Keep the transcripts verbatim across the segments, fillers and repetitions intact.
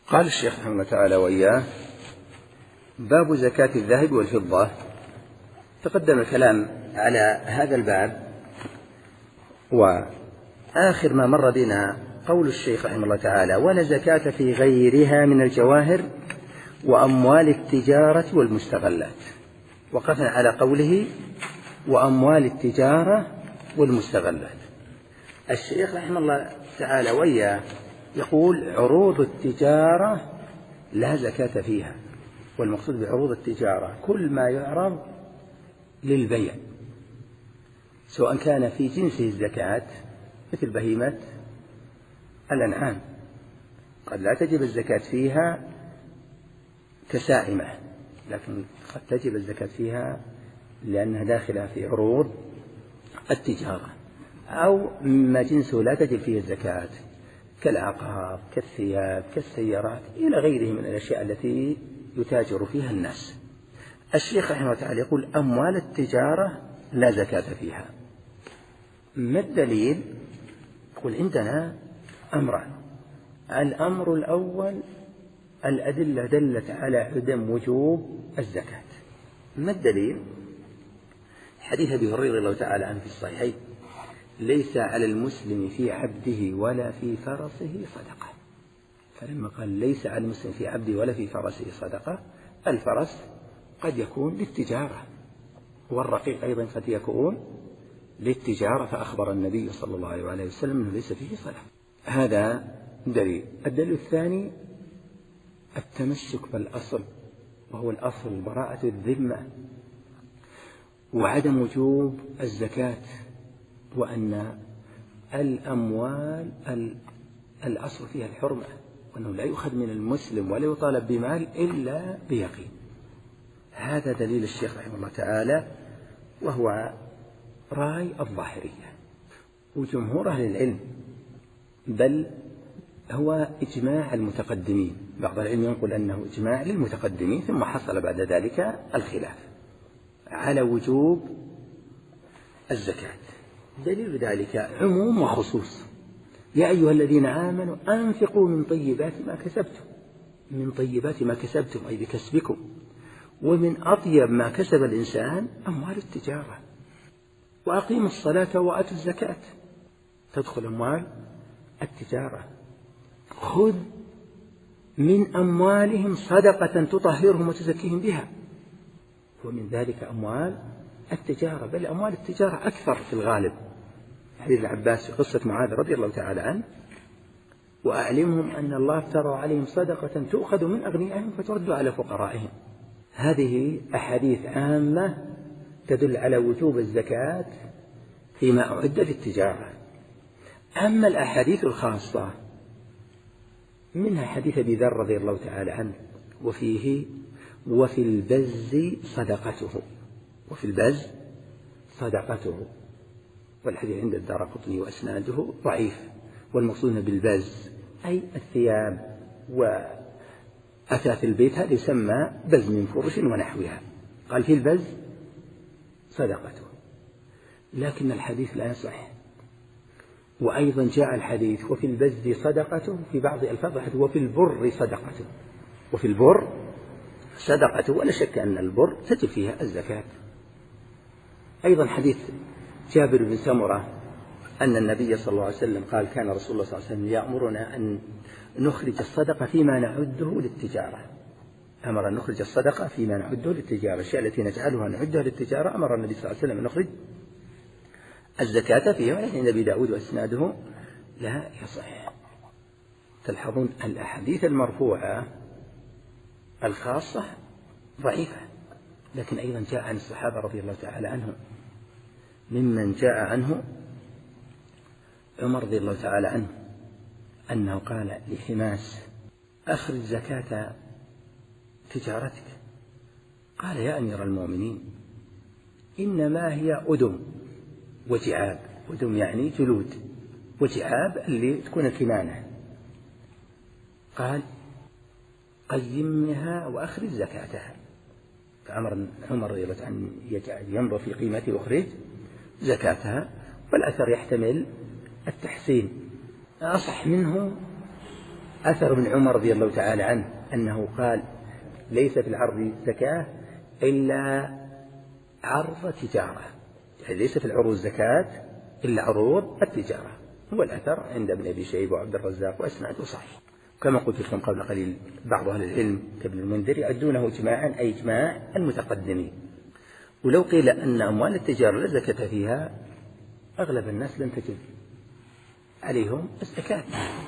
قال الشيخ رحمه الله تعالى وإياه: باب زكاة الذهب والفضة. تقدم الكلام على هذا الباب، وآخر ما مر بنا قول الشيخ رحمه الله تعالى: ولا زكاة في غيرها من الجواهر وأموال التجارة والمستغلات. وقفنا على قوله وأموال التجارة والمستغلات. الشيخ رحمه الله تعالى وإياه يقول: عروض التجارة لا زكاة فيها. والمقصود بعروض التجارة كل ما يعرض للبيع، سواء كان في جنسه الزكاة مثل بهيمة الأنعام، قد لا تجب الزكاة فيها كسائمة، لكن قد تجب الزكاة فيها لأنها داخلة في عروض التجارة. أو مما جنسه لا تجب فيه الزكاة كالعقار كالثياب كالسيارات إلى غيره من الأشياء التي يتاجر فيها الناس. الشيخ رحمه الله تعالى يقول: أموال التجارة لا زكاة فيها. ما الدليل؟ يقول: عندنا أمران. الأمر الأول: الأدلة دلت على عدم وجوب الزكاة. ما الدليل؟ حديث أبي هريرة رضي الله تعالى عنه في الصحيحين: ليس على المسلم في عبده ولا في فرسه صدقة. فلما قال ليس على المسلم في عبده ولا في فرسه صدقة، الفرس قد يكون للتجارة، والرقيق أيضا قد يكون للتجارة، فأخبر النبي صلى الله عليه وسلم أنه ليس فيه صدقة. هذا دليل. الدليل الثاني: التمسك بالأصل، وهو الأصل براءة الذمة، وعدم وجوب الزكاة، وأن الأموال الأصل فيها الحرمة، وأنه لا يؤخذ من المسلم ولا يطالب بمال إلا بيقين. هذا دليل الشيخ رحمه الله تعالى، وهو رأي الظاهرية وجمهور أهل العلم، بل هو إجماع المتقدمين. بعض العلم ينقل أنه إجماع للمتقدمين، ثم حصل بعد ذلك الخلاف على وجوب الزكاة. دليل ذلك عموم وخصوص: يا أيها الذين آمنوا أنفقوا من طيبات ما كسبتم، من طيبات ما كسبتم أي بكسبكم، ومن أطيب ما كسب الإنسان أموال التجارة، وأقيموا الصلاة وآتوا الزكاة. تدخل أموال التجارة. خذ من أموالهم صدقة تطهرهم وتزكيهم بها، ومن ذلك أموال التجارة، بل أموال التجارة أكثر في الغالب. حديث العباس في قصة معاذ رضي الله تعالى عنه: وأعلمهم أن الله افترض عليهم صدقة تؤخذ من أغنيائهم فترد على فقرائهم. هذه أحاديث عامة تدل على وجوب الزكاة فيما أعد للتجارة. أما الأحاديث الخاصة منها حديث أبي ذر رضي الله تعالى عنه، وفيه: وفي البز صدقته، وفي البز صدقته. والحديث عند الدارقطني وأسناده ضعيف. والمقصود بالبز أي الثياب وأثاث البيت، هذا يسمى بز من فرش ونحوها. قال في البز صدقته، لكن الحديث لا يصح. وأيضا جاء الحديث وفي البز صدقته في بعض الألفاظ وفي البر صدقته، وفي البر صدقته، ولا شك أن البر تجب فيها الزكاة. أيضا حديث جابر بن سمرة أن النبي صلى الله عليه وسلم قال: كان رسول الله صلى الله عليه وسلم يأمرنا أن نخرج الصدقة فيما نعده للتجارة. أمر أن نخرج الصدقة فيما نعده للتجارة، الأشياء التي نجعلها نعدها للتجارة أمر النبي صلى الله عليه وسلم أن نخرج الزكاة فيها. ولكن النبي داود وأسناده لا يصح. تلحظون الأحاديث المرفوعة الخاصة ضعيفة، لكن أيضا جاء عن الصحابة رضي الله تعالى عنهم. ممن جاء عنه عمر رضي الله تعالى عنه أنه قال لحماس: أخرج زكاة تجارتك. قال: يا أمير المؤمنين، إنما هي أدم وجعاب. أدم يعني جلود، وجعاب اللي تكون الكنانة. قال: قيمها وأخرج زكاتها. فأمر عمر رضي الله عنه ينظر في قيمتها وأخرج زكاتها. والأثر يحتمل التحسين. أصح منه أثر ابن عمر رضي الله تعالى عنه أنه قال ليس في العرض زكاة إلا عرض تجارة، يعني ليس في العروض زكاة إلا عروض التجارة. هو الأثر عند ابن أبي شيبة وعبد الرزاق وأسناده صحيح. كما قلت لكم قبل قليل بعض أهل العلم كابن المنذر يعدونه إجماعا أي إجماع المتقدمين. ولو قيل أن أموال التجارة لا زكاة فيها أغلب الناس لن تجد عليهم الزكاة،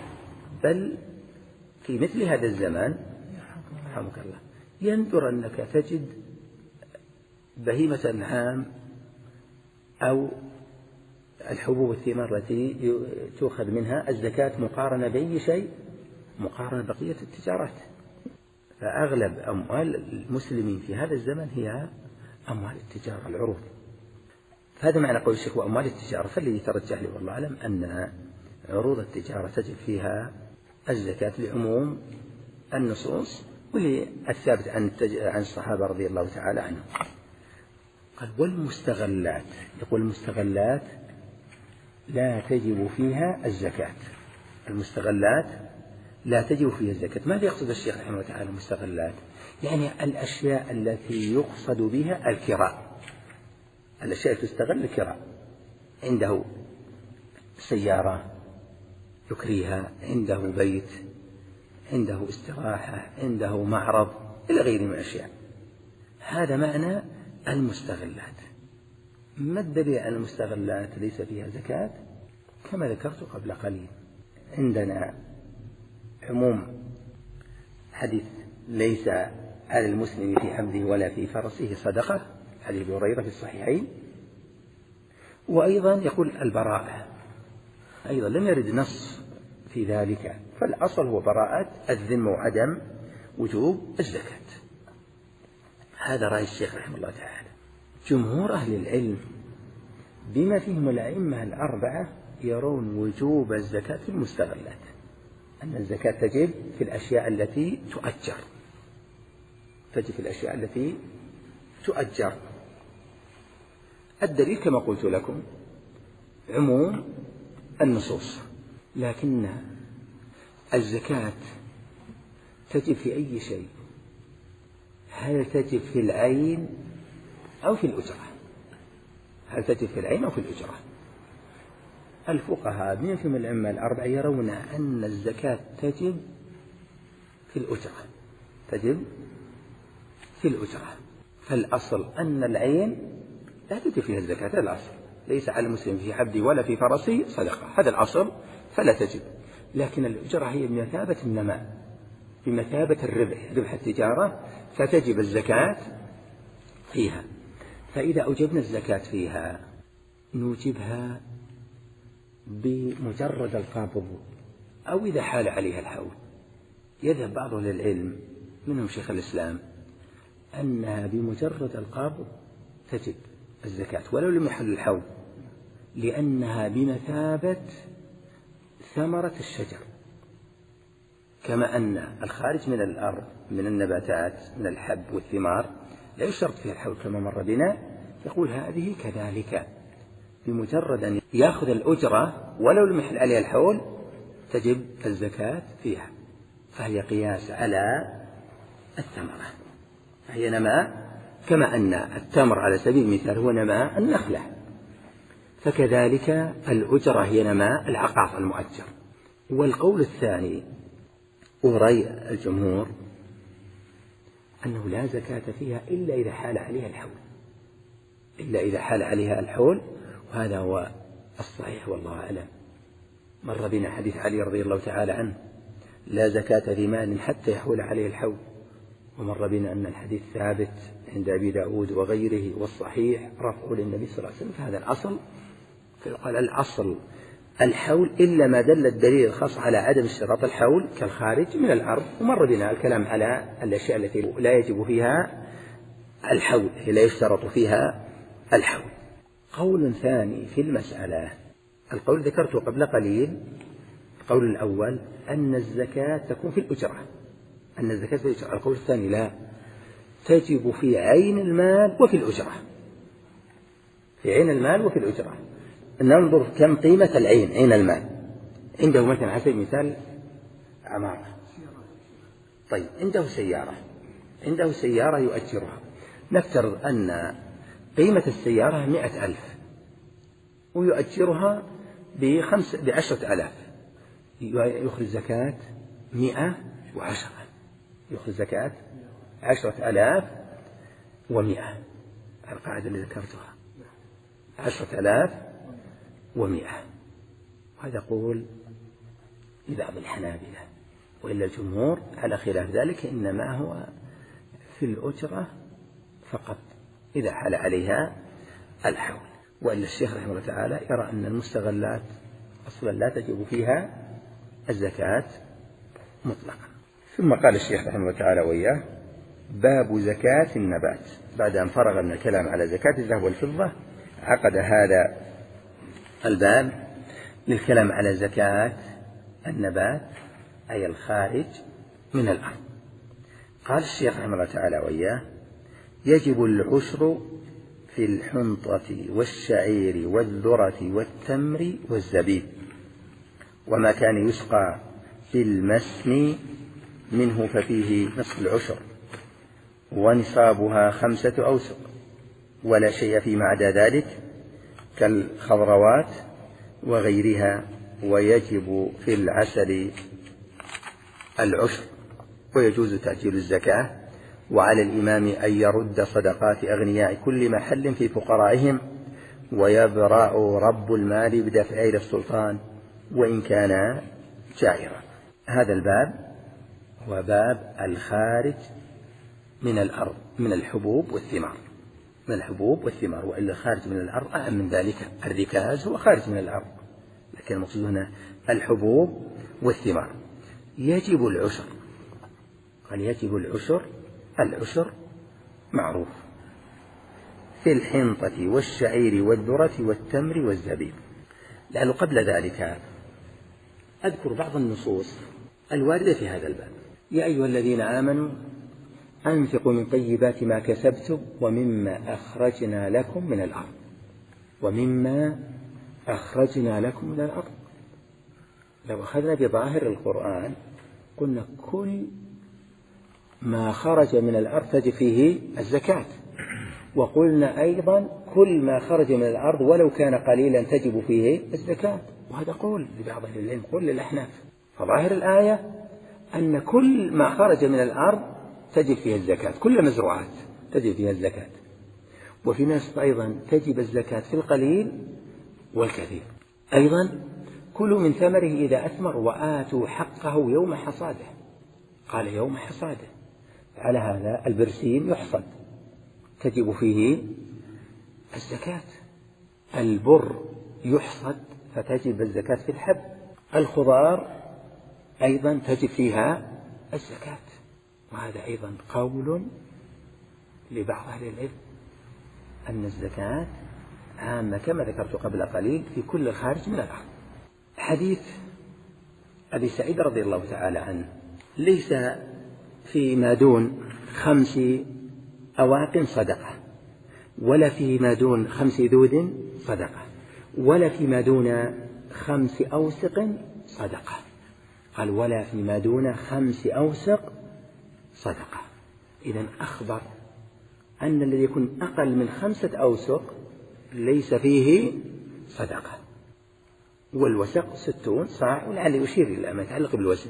بل في مثل هذا الزمان رحمك الله يندر أنك تجد بهيمة الأنعام أو الحبوب والثمار التي تؤخذ منها الزكاة مقارنة بأي شيء، مقارنة بقية التجارات. فأغلب أموال المسلمين في هذا الزمن هي أموال التجارة العروض. هذا معنى قول الشيخ وأموال التجارة. فالذي ترجح لي والله أعلم أن عروض التجارة تجب فيها الزكاة لعموم النصوص وللثابت عن عن الصحابة رضي الله تعالى عنهم. قال والمستغلات، يقول المستغلات لا تجب فيها الزكاة. المستغلات لا تجب فيها الزكاة. ماذا يقصد الشيخ رحمه الله تعالى المستغلات؟ يعني الأشياء التي يقصد بها الكراء، الأشياء تستغل الكراء، عنده سيارة يكريها، عنده بيت، عنده استراحة، عنده معرض إلى غيره من الأشياء. هذا معنى المستغلات. ما الدليل على المستغلات ليس فيها زكاة؟ كما ذكرت قبل قليل، عندنا عموم حديث ليس على المسلم في عبده ولا في فرسه صدقة، حديث أبي هريرة في الصحيحين. وأيضا يقول البراءة، أيضا لم يرد نص في ذلك، فالأصل هو براءة الذمة وعدم وجوب الزكاة. هذا رأي الشيخ رحمه الله تعالى. جمهور أهل العلم بما فيهم الأئمة الأربعة يرون وجوب الزكاة في المستغلات، أن الزكاة تجب في الأشياء التي تؤجر، تجب في الأشياء التي تؤجر. الدليل كما قلت لكم عموم النصوص، لكن الزكاة تجب في أي شيء. هل تجب في العين أو في الأجرة؟ هل تجب في العين أو في الأجرة؟ الفقهاء بما فيهم الأئمة الأربعة يرون أن الزكاة تجب في الأجرة، تجب في الأجرة. فالأصل أن العين لا تجب فيها الزكاة، هذا الأصل. ليس على المسلم في عبده ولا في فرسه صدقة، هذا الأصل، فلا تجب. لكن الأجرة هي بمثابة النماء، بمثابة الربح، ربح التجارة، فتجب الزكاة فيها. فإذا أوجبنا الزكاة فيها نوجبها بمجرد القبض أو إذا حال عليها الحول. يذهب بعض أهل العلم منهم شيخ الإسلام أنها بمجرد القبض تجب الزكاة ولو لم يحل الحول، لأنها بمثابة ثمرة الشجر، كما أن الخارج من الأرض من النباتات من الحب والثمار لا يشترط فيها الحول كما مر بنا. يقول هذه كذلك بمجرد أن يأخذ الأجرة ولو لم يحل عليها الحول تجب الزكاة فيها، فهي قياس على الثمرة، فهي نماء، كما أن التمر على سبيل المثال هو نماء النخلة، فكذلك الأجرة هي نماء العقار المؤجر. والقول الثاني ورأي الجمهور أنه لا زكاة فيها إلا إذا حال عليها الحول، إلا إذا حال عليها الحول، وهذا هو الصحيح والله أعلم. مر بنا حديث علي رضي الله تعالى عنه لا زكاة في مال حتى يحول عليه الحول، ومر بنا أن الحديث ثابت عند أبي داود وغيره والصحيح رفعه للنبي صلى الله عليه وسلم. فهذا الأصل، فيقال الأصل الحول إلا ما دل الدليل الخاص على عدم اشتراط الحول كالخارج من الأرض. ومر بنا الكلام على الأشياء التي لا يجب فيها الحول، لا يشترط فيها الحول. قول ثاني في المسألة، القول ذكرته قبل قليل، القول الأول أن الزكاة تكون في الأجرة، أن الزكاة في الأجرة. القول الثاني لا، تجب في عين المال وفي الأجرة، في عين المال وفي الأجرة. ننظر كم قيمة العين، عين المال. عنده مثلا على سبيل المثال عمارة. طيب عنده سيارة عنده سيارة يؤجرها، نفترض أن قيمة السيارة مئة ألف ويؤجرها بخمس بعشرة ألاف، يخرج زكاة مئة وعشرة، يخرج زكاة عشرة ألاف ومئة، القاعدة اللي ذكرتها عشرة ألاف ومئة. وهذا يقول لبعض الحنابلة، وإلا الجمهور على خلاف ذلك، إنما هو في الأجرة فقط إذا حال عليها الحول. وإلا الشيخ رحمه الله تعالى يرى أن المستغلات أصلا لا تجب فيها الزكاة مطلقا. ثم قال الشيخ رحمه الله تعالى وإياه: باب زكاة النبات. بعد أن فرغ من الكلام على زكاة الذهب والفضة عقد هذا الباب للكلام على زكاة النبات، أي الخارج من الأرض. قال الشيخ رحمه الله تعالى وإياه: يجب العشر في الحنطة والشعير والذرة والتمر والزبيب، وما كان يسقى في المسن منه ففيه نصف العشر، ونصابها خمسة أوسق، ولا شيء فيما عدا ذلك كالخضروات وغيرها. ويجب في العسل العشر، ويجوز تأجيل الزكاة. وعلى الإمام أن يرد صدقات أغنياء كل محل في فقرائهم، ويبرأ رب المال بدفع إلى السلطان وإن كان جائرا. هذا الباب هو باب الخارج من الأرض من الحبوب والثمار، من الحبوب والثمار. وإلا الخارج من الأرض أهم من ذلك، الركاز هو خارج من الأرض، لكن المقصود هنا الحبوب والثمار. يجب العشر، قال يجب العشر، العشر معروف في الحنطة والشعير والذرة والتمر والزبيب. لأنه قبل ذلك أذكر بعض النصوص الواردة في هذا الباب. يا أيها الذين آمنوا أنفقوا من طيبات ما كسبتم ومما أخرجنا لكم من الأرض، ومما أخرجنا لكم من الأرض. لو أخذنا بظاهر القرآن قلنا كل ما خرج من الأرض تجب فيه الزكاة، وقلنا أيضا كل ما خرج من الأرض ولو كان قليلا تجب فيه الزكاة، وهذا قول لبعض أهل العلم، قول للأحناف. فظاهر الآية أن كل ما خرج من الأرض تجب فيها الزكاة، كل مزروعات تجب فيها الزكاة. وفي ناس أيضا تجب الزكاة في القليل والكثير. أيضا كلوا من ثمره إذا أثمر وآتوا حقه يوم حصاده، قال يوم حصاده. على هذا البرسيم يحصد تجب فيه الزكاة، البر يحصد فتجب الزكاة في الحب، الخضار أيضا تجب فيها الزكاة. وهذا أيضا قول لبعض أهل العلم أن الزكاة عامة كما ذكرت قبل قليل في كل الخارج من الأرض. حديث أبي سعيد رضي الله تعالى عنه: ليس فيما دون خمس أواق صدقة، ولا فيما دون خمس ذود صدقة، ولا فيما دون خمس أوسق صدقة. قال ولا فيما دون خمس أوسق صدقة. إذن أخبر أن الذي يكون أقل من خمسة أوسق ليس فيه صدقة، والوسق ستون صاع، ولعل يشير إلى ما يتعلق بالوزن.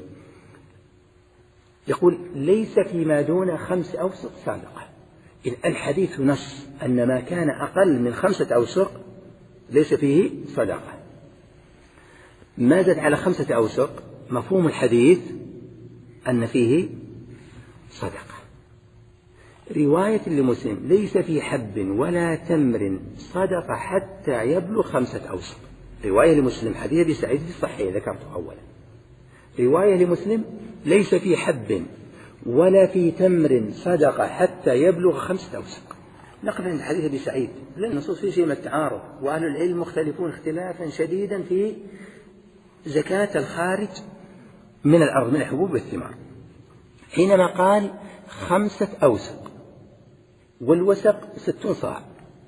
يقول ليس فيما دون خمس أوسق صدقة. إذ الحديث نص أن ما كان أقل من خمسة أوسق ليس فيه صدقة. ما زاد على خمسة أوسق مفهوم الحديث أن فيه صدقة. رواية لمسلم: ليس في حب ولا تمر صدقة حتى يبلغ خمسة أوسق. رواية لمسلم حديث أبي سعيد الصحيح ذكرته أولا. رواية لمسلم: ليس في حب ولا في تمر صدقة حتى يبلغ خمسة أوسق. نقل من حديث أبي سعيد، لأن النصوص فيه شيء من التعارض، وأهل العلم مختلفون اختلافا شديدا في زكاة الخارج من الأرض من الحبوب والثمار. حينما قال خمسة أوسق والوسق ستون صاع،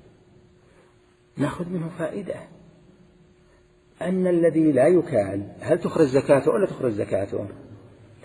نأخذ منه فائدة أن الذي لا يكال هل تخرج زكاته ولا تخرج زكاته؟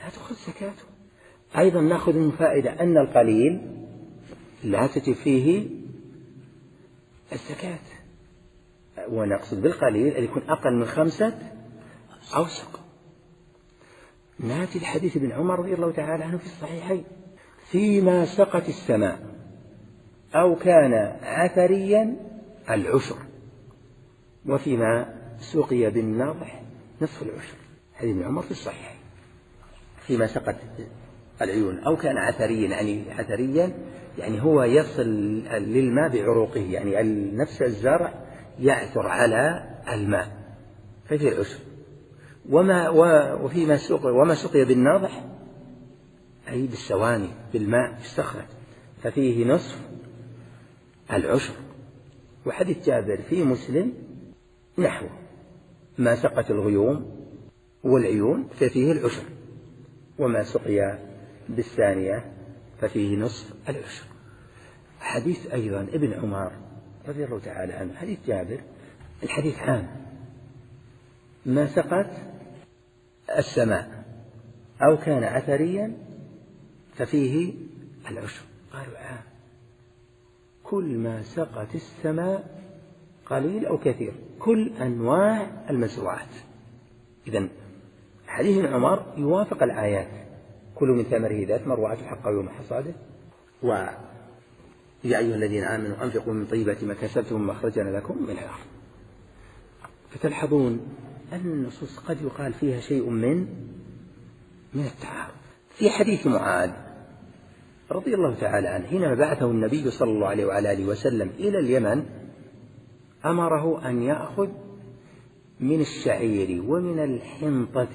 لا تأخذ زكاته. أيضا نأخذ من فائدة أن القليل لا تجب فيه الزكاة، ونقصد بالقليل أن يكون أقل من خمسة أوسق. ناتي الحديث ابن عمر رضي الله تعالى عنه في الصحيحين: فيما سقت السماء أو كان عثريا العشر، وفيما سقي بالنضح نصف العشر. حديث ابن عمر في الصحيحين. فيما سقت العيون أو كان عثريا، يعني عثريا يعني هو يصل للماء بعروقه، يعني نفس الزرع يعثر على الماء ففي العشر. وما وفيما سقي وما سقي بالناضح أي بالسواني بالماء بالصخرة ففيه نصف العشر. وحديث جابر في مسلم نحو: ما سقت الغيوم والعيون ففيه العشر، وما سقي بالثانية ففيه نصف العشر. حديث أيضا ابن عمر رضي الله تعالى عنه حديث جابر الحديث عام: ما سقت السماء أو كان عثريا ففيه العشر. قالوا عام، كل ما سقت السماء قليل أو كثير، كل أنواع المزروعات. إذن حديث ابن عمر يوافق الآيات: كلوا من ثمره إذا أثمر وآتوا حقه يوم حصاده، ويا أيها الذين آمنوا أنفقوا من طيبات ما كسبتم مما أخرجنا لكم من الأرض. فتلحظون أن النصوص قد يقال فيها شيء من من التعارض. في حديث معاذ رضي الله تعالى عنه حينما بعثه النبي صلى الله عليه وعلى آله وسلم إلى اليمن أمره أن يأخذ من الشعير ومن الحنطة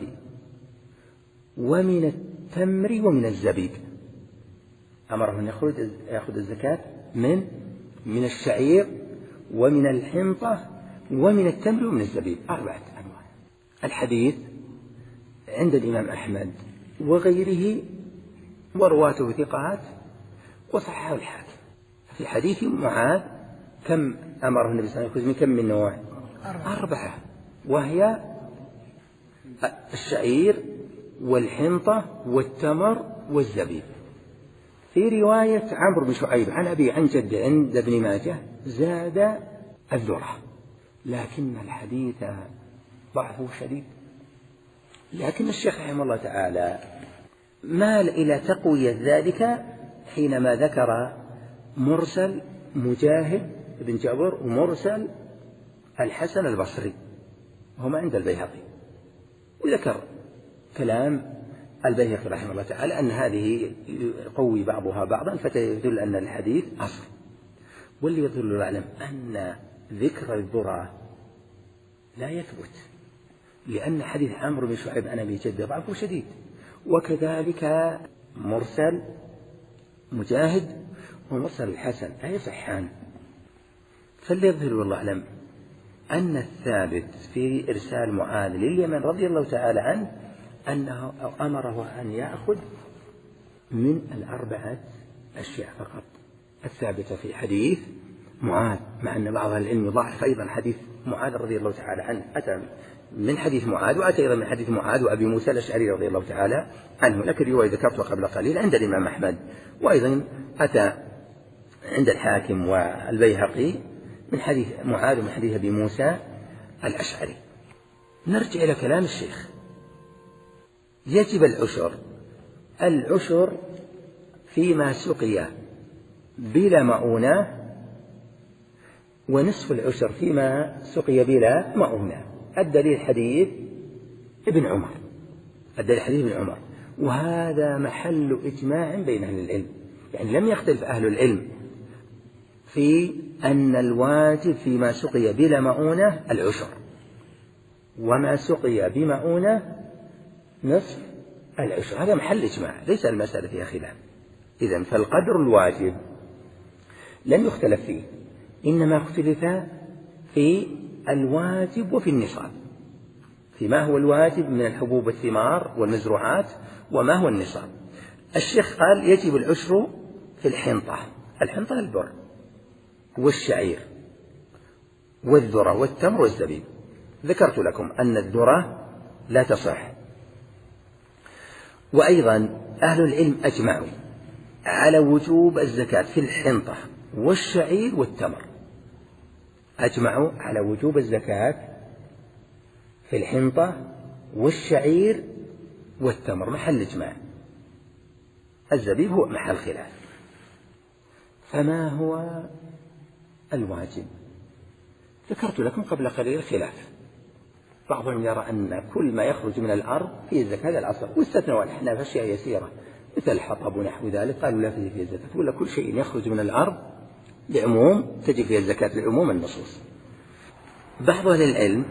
ومن التمر ومن الزبيب. أمره أن يأخذ الزكاة من من الشعير ومن الحنطة ومن التمر ومن الزبيب، أربعة أنواع. الحديث عند الإمام أحمد وغيره ورواته ثقات وصححه الحاكم. في حديث معاذ كم أمره النبي صلى الله عليه وسلم من كم من نوع؟ أربعة، وهي الشعير والحنطة والتمر والزبيب. في رواية عمرو بن شعيب عن أبي عن جد عند ابن ماجه زاد الذرة، لكن الحديث ضعفه شديد. لكن الشيخ رحمه الله تعالى مال إلى تقوية ذلك حينما ذكر مرسل مجاهد بن جبر ومرسل الحسن البصري وهما عند البيهقي، وذكر كلام البيهقي رحمه الله تعالى أن هذه يقوي بعضها بعضا فتدل أن الحديث أصل. واللي يدل العلم أن ذكر الذرة لا يثبت، لأن حديث عمرو بن شعيب عن أبي جد ضعفه شديد، وكذلك مرسل مجاهد ومرسل الحسن لا يصحان. فاللي يظهر والله أعلم أن الثابت في إرسال معاذ لليمن رضي الله تعالى عنه أنه أمره أن يأخذ من الأربعة أشياء فقط الثابتة في حديث معاذ، مع أن بعض العلم يضاعف أيضا حديث معاذ رضي الله تعالى عنه. أتى من حديث معاذ وأتى أيضا من حديث معاذ وأبي موسى الأشعري رضي الله تعالى عنه، لكن رواية ذكرتها قبل قليل عند الإمام أحمد، وأيضا أتى عند الحاكم والبيهقي من حديث معاذ ومن حديث أبي موسى الأشعري. نرجع إلى كلام الشيخ: يجب العشر العشر فيما سقي بلا مؤونة، ونصف العشر فيما سقي بلا مؤونة. الدليل حديث ابن عمر، الدليل حديث ابن عمر، وهذا محل إجماع بين أهل العلم، يعني لم يختلف أهل العلم في أن الواجب فيما سقي بلا مؤونة العشر، وما سقي بمؤونة نصف العشر. هذا محل إجماع، ليس المسألة فيها خلاف. إذن فالقدر الواجب لم يختلف فيه، إنما اختلف في الواجب وفي النصاب، فيما هو الواجب من الحبوب والثمار والمزروعات وما هو النصاب. الشيخ قال يجب العشر في الحنطة، الحنطة البر والشعير والذرة والتمر والزبيب. ذكرت لكم أن الذرة لا تصح، وأيضا أهل العلم أجمعوا على وجوب الزكاة في الحنطة والشعير والتمر، أجمعوا على وجوب الزكاة في الحنطة والشعير والتمر، محل إجماع. الزبيب هو محل خلاف. فما هو الواجب؟ ذكرت لكم قبل قليل الخلاف. بعضهم يرى أن كل ما يخرج من الأرض فيه الزكاة هذا الأصل، واستثنوا الأحناف أشياء يسيرة مثل الحطب ونحو ذلك، قالوا لا تجب فيه الزكاة، ولا كل شيء يخرج من الأرض لعموم تجب فيه الزكاة لعموم النصوص. بعض أهل العلم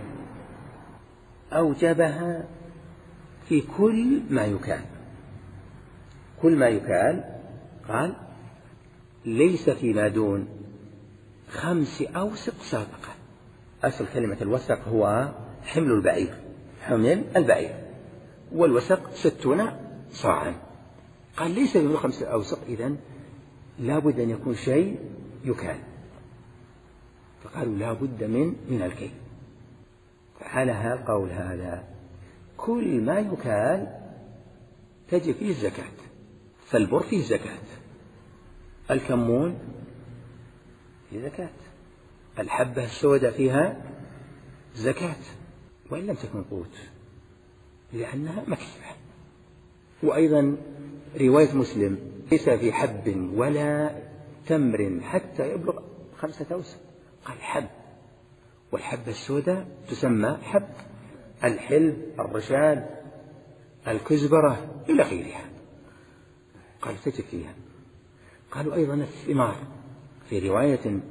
أوجبها في كل ما يكال، كل ما يكال قال ليس فيما دون خمس أوسق سابقة. أصل كلمة الوسق هو حمل البعير، حمل البعير، والوسق ستون صاعا. قال ليس فيما دون خمس أوسق، إذن لا بد أن يكون شيء يكال، فقالوا لا بد من من الكيل. فعلى القول هذا كل ما يكال تجب فيه الزكاة. فالبر فيه زكاة، الكمون فيه زكاة، الحبة السوداء فيها زكاة وإن لم تكن قوت لأنها مكسبة. وأيضا رواية مسلم ليس في حب ولا تمر حتى يبلغ خمسة أوسق، قال حب، والحبة السوداء تسمى حب، الحلب، الرشاد، الكزبرة إلى غيرها، قال تجب فيها. قالوا أيضا الثمار، في رواية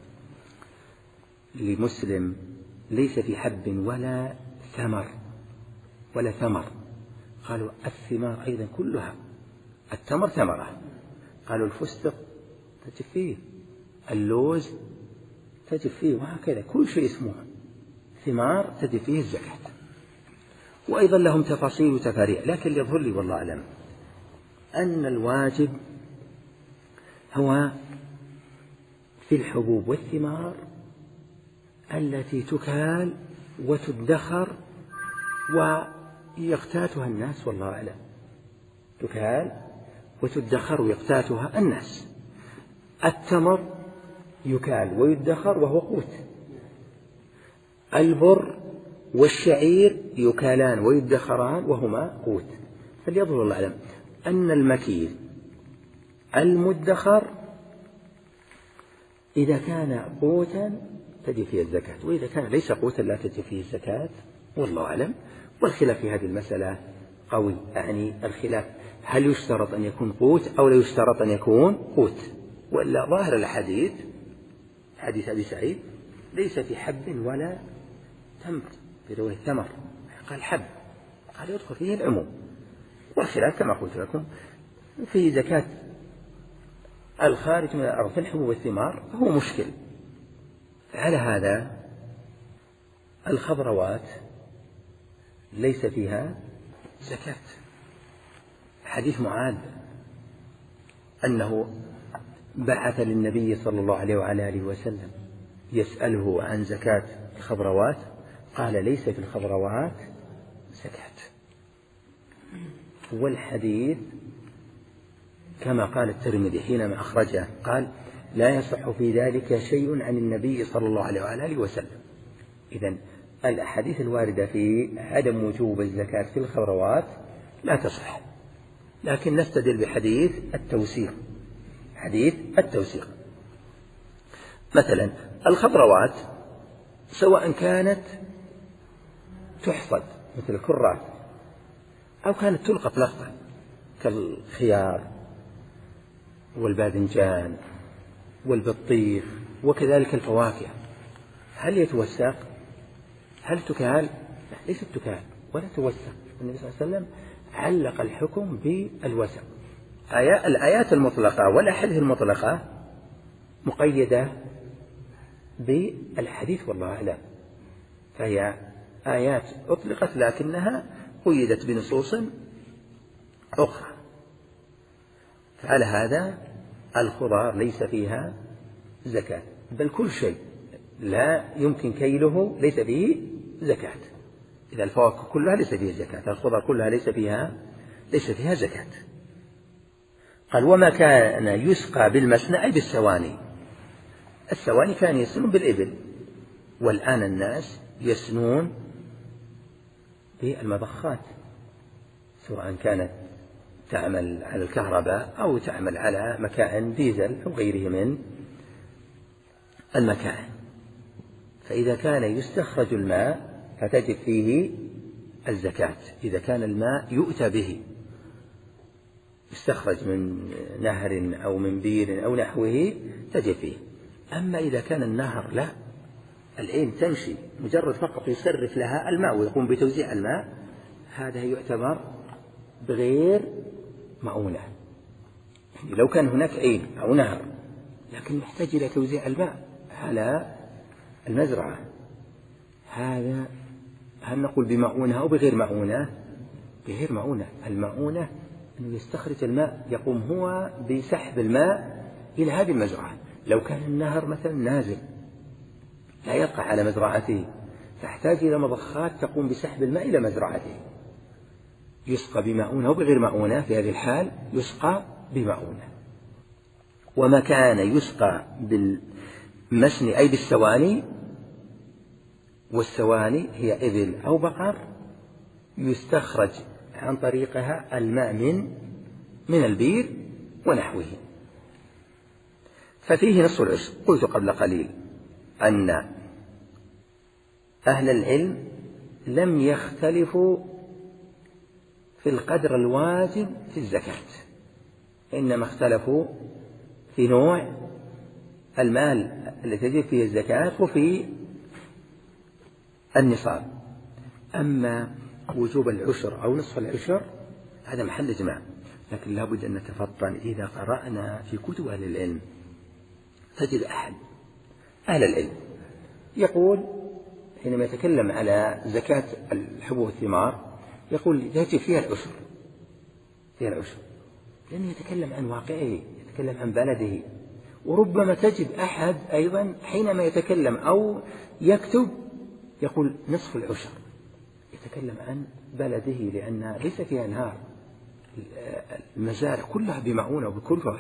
لمسلم ليس في حب ولا ثمر ولا ثمر، قالوا الثمار أيضا كلها، التمر ثمرة، قالوا الفستق تجب فيه، اللوز تجب فيه، وهكذا كل شيء اسمه ثمار تجب فيه الزكاة. وأيضا لهم تفاصيل وتفاريع، لكن يظهر لي والله أعلم أن الواجب هو في الحبوب والثمار التي تكال وتدخر ويقتاتها الناس، والله أعلم، تكال وتدخر ويقتاتها الناس. التمر يكال ويدخر وهو قوت، البر والشعير يكالان ويدخران وهما قوت. فليظهر الله أعلم أن المكيل المدخر إذا كان قوتا تجب فيه الزكاة، وإذا كان ليس قوتا لا تجب فيه الزكاة، والله أعلم. والخلاف في هذه المسألة قوي، يعني الخلاف هل يشترط أن يكون قوت أو لا يشترط أن يكون قوت. وإلا ظاهر الحديث حديث أبي سعيد ليس في حب ولا تمر، في رواية ثمر قال حب، قال يدخل فيه العموم. والخلاف كما قلت لكم في زكاة الخارج من الأرض في الحبوب والثمار هو مشكل. على هذا الخضروات ليس فيها زكاة. حديث معاذ أنه بعث للنبي صلى الله عليه وعلى آله وسلم يسأله عن زكاة الخضروات، قال ليس في الخضروات زكاة. والحديث كما قال الترمذي حينما أخرجه قال لا يصح في ذلك شيء عن النبي صلى الله عليه وعلى آله وسلم. إذن الأحاديث الواردة في عدم وجوب الزكاة في الخضروات لا تصح، لكن نستدل بحديث التوسيق. حديث التوسيق مثلا الخضروات سواء كانت تحصد مثل الكرات أو كانت تلقط لقطة كالخيار والباذنجان والبطيخ وكذلك الفواكه، هل يتوسق؟ هل تكال؟ لا، ليست تكال ولا توسق. النبي صلى الله عليه وسلم علق الحكم بالوسق. الآيات المطلقة والأحاديث المطلقة مقيدة بالحديث والله أعلم، فهي آيات أطلقت لكنها قيدت بنصوص أخرى. فعلى هذا الخضار ليس فيها زكاة، بل كل شيء لا يمكن كيله ليس فيه زكاة. إذا الفواكه كلها ليس فيها زكاة، الخضار كلها ليس فيها ليس فيها زكاة. قال وما كان يسقى بالمسنى أي بالسواني. السواني كان يسنون بالإبل، والآن الناس يسنون بالمضخات، سواء كانت تعمل على الكهرباء أو تعمل على مكائن ديزل أو غيره من المكائن. فإذا كان يستخرج الماء فتجب فيه الزكاة. إذا كان الماء يؤتى به يستخرج من نهر أو من بير أو نحوه تجب فيه. أما إذا كان النهر لا، العين تمشي مجرد فقط يصرف لها الماء ويقوم بتوزيع الماء، هذا يعتبر بغير مؤونة. يعني لو كان هناك عين أو نهر لكن يحتاج إلى توزيع الماء على المزرعة، هذا هل نقول بمؤونة أو بغير مؤونة؟ بغير مؤونة. المؤونة أنه يستخرج الماء، يقوم هو بسحب الماء إلى هذه المزرعة. لو كان النهر مثلا نازل لا يقع على مزرعته، تحتاج إلى مضخات تقوم بسحب الماء إلى مزرعته، يسقى بمؤونة أو بغير مؤونة. في هذه الحال يسقى بمؤونة. وما كان يسقى بالمسن أي بالسواني، والسواني هي إبل أو بقر يستخرج عن طريقها الماء من من البير ونحوه، ففيه نصف العشر. قلت قبل قليل أن أهل العلم لم يختلفوا في القدر الواجب في الزكاة، إنما اختلفوا في نوع المال الذي تجب فيه الزكاة وفي النصاب. أما وجوب العشر أو نصف العشر هذا محل إجماع، لكن لا بد أن نتفطن. إذا قرأنا في كتب أهل العلم تجد أحد أهل العلم يقول حينما يتكلم على زكاة الحبوب والثمار يقول يجب فيها العشر، فيها العشر، لأنه يتكلم عن واقعه، يتكلم عن بلده. وربما تجد أحد أيضا حينما يتكلم أو يكتب يقول نصف العشر، يتكلم عن بلده لأن ليس فيها أنهار، المزارع كلها بمعونة وبكلفة.